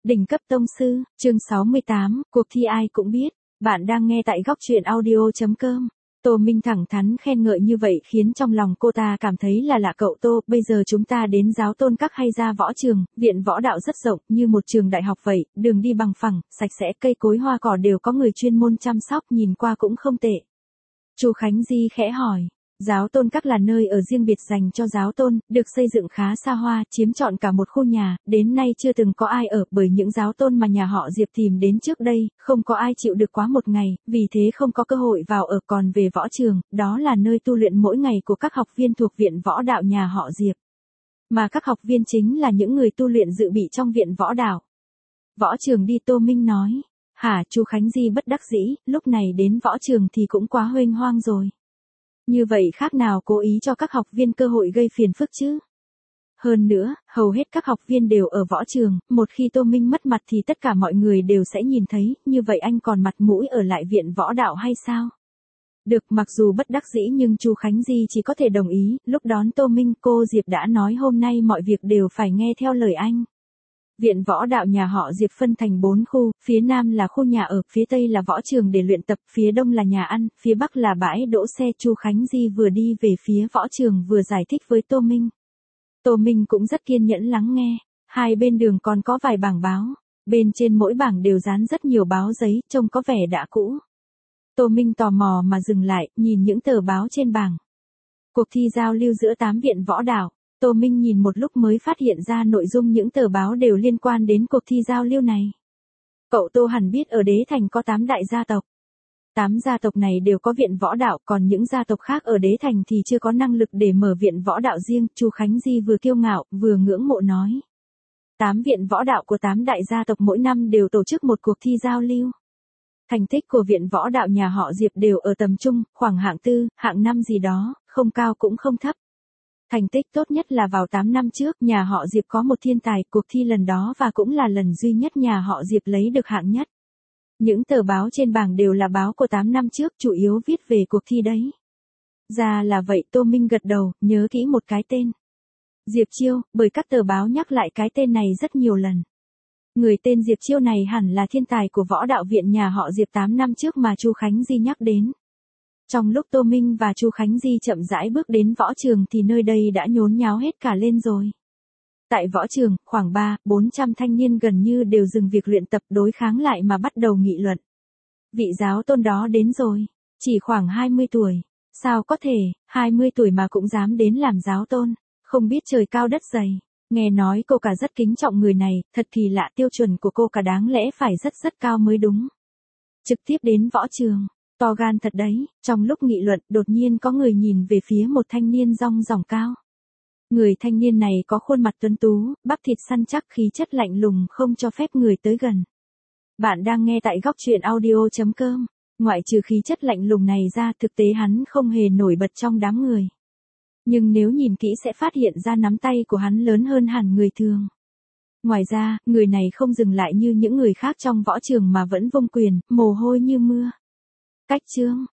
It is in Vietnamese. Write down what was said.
Đỉnh cấp tông sư, chương 68, cuộc thi ai cũng biết. Bạn đang nghe tại góc truyện audio.com. Tô Minh thẳng thắn khen ngợi như vậy khiến trong lòng cô ta cảm thấy là lạ. Cậu Tô, bây giờ chúng ta đến giáo tôn các hay ra võ trường, viện võ đạo rất rộng, như một trường đại học vậy, đường đi bằng phẳng, sạch sẽ, cây cối hoa cỏ đều có người chuyên môn chăm sóc, nhìn qua cũng không tệ. Chu Khánh Di khẽ hỏi. Giáo tôn các là nơi ở riêng biệt dành cho giáo tôn, được xây dựng khá xa hoa, chiếm trọn cả một khu nhà, đến nay chưa từng có ai ở, bởi những giáo tôn mà nhà họ Diệp tìm đến trước đây, không có ai chịu được quá một ngày, vì thế không có cơ hội vào ở. Còn về võ trường, đó là nơi tu luyện mỗi ngày của các học viên thuộc viện võ đạo nhà họ Diệp. Mà các học viên chính là những người tu luyện dự bị trong viện võ đạo. Võ trường đi, Tô Minh nói. Hả? Chu Khánh Di bất đắc dĩ, lúc này đến võ trường thì cũng quá huênh hoang rồi. Như vậy khác nào cố ý cho các học viên cơ hội gây phiền phức chứ. Hơn nữa, hầu hết các học viên đều ở võ trường, một khi Tô Minh mất mặt thì tất cả mọi người đều sẽ nhìn thấy, như vậy anh còn mặt mũi ở lại viện võ đạo hay sao? Được, mặc dù bất đắc dĩ nhưng Chu Khánh Di chỉ có thể đồng ý. Lúc đón Tô Minh, cô Diệp đã nói hôm nay mọi việc đều phải nghe theo lời anh. Viện võ đạo nhà họ Diệp phân thành 4 khu, phía nam là khu nhà ở, phía tây là võ trường để luyện tập, phía đông là nhà ăn, phía bắc là bãi đỗ xe. Chu Khánh Di vừa đi về phía võ trường vừa giải thích với Tô Minh. Tô Minh cũng rất kiên nhẫn lắng nghe. Hai bên đường còn có vài bảng báo, bên trên mỗi bảng đều dán rất nhiều báo giấy, trông có vẻ đã cũ. Tô Minh tò mò mà dừng lại, nhìn những tờ báo trên bảng. Cuộc thi giao lưu giữa 8 viện võ đạo. Tô Minh nhìn một lúc mới phát hiện ra nội dung những tờ báo đều liên quan đến cuộc thi giao lưu này. Cậu Tô hẳn biết ở Đế Thành có 8 đại gia tộc. 8 gia tộc này đều có viện võ đạo, còn những gia tộc khác ở Đế Thành thì chưa có năng lực để mở viện võ đạo riêng. Chu Khánh Di vừa kiêu ngạo, vừa ngưỡng mộ nói. 8 viện võ đạo của 8 đại gia tộc mỗi năm đều tổ chức một cuộc thi giao lưu. Thành tích của viện võ đạo nhà họ Diệp đều ở tầm trung, khoảng hạng 4, hạng 5 gì đó, không cao cũng không thấp. Thành tích tốt nhất là vào 8 năm trước, nhà họ Diệp có một thiên tài, cuộc thi lần đó và cũng là lần duy nhất nhà họ Diệp lấy được hạng nhất. Những tờ báo trên bảng đều là báo của 8 năm trước, chủ yếu viết về cuộc thi đấy. Ra là vậy, Tô Minh gật đầu, nhớ kỹ một cái tên. Diệp Chiêu, bởi các tờ báo nhắc lại cái tên này rất nhiều lần. Người tên Diệp Chiêu này hẳn là thiên tài của võ đạo viện nhà họ Diệp 8 năm trước mà Chu Khánh Di nhắc đến. Trong lúc Tô Minh và Chu Khánh Di chậm rãi bước đến võ trường thì nơi đây đã nhốn nháo hết cả lên rồi. Tại võ trường, khoảng 300-400 thanh niên gần như đều dừng việc luyện tập đối kháng lại mà bắt đầu nghị luận. Vị giáo tôn đó đến rồi, chỉ khoảng 20 tuổi. Sao có thể, 20 tuổi mà cũng dám đến làm giáo tôn, không biết trời cao đất dày. Nghe nói cô cả rất kính trọng người này, thật kỳ lạ, tiêu chuẩn của cô cả đáng lẽ phải rất cao mới đúng. Trực tiếp đến võ trường. To gan thật đấy. Trong lúc nghị luận, đột nhiên có người nhìn về phía một thanh niên rong ròng cao. Người thanh niên này có khuôn mặt tuấn tú, bắp thịt săn chắc, khí chất lạnh lùng không cho phép người tới gần. Bạn đang nghe tại góc truyện audio.com. Ngoại trừ khí chất lạnh lùng này ra, thực tế hắn không hề nổi bật trong đám người. Nhưng nếu nhìn kỹ sẽ phát hiện ra nắm tay của hắn lớn hơn hẳn người thường. Ngoài ra, người này không dừng lại như những người khác trong võ trường mà vẫn vung quyền, mồ hôi như mưa. Cách chương,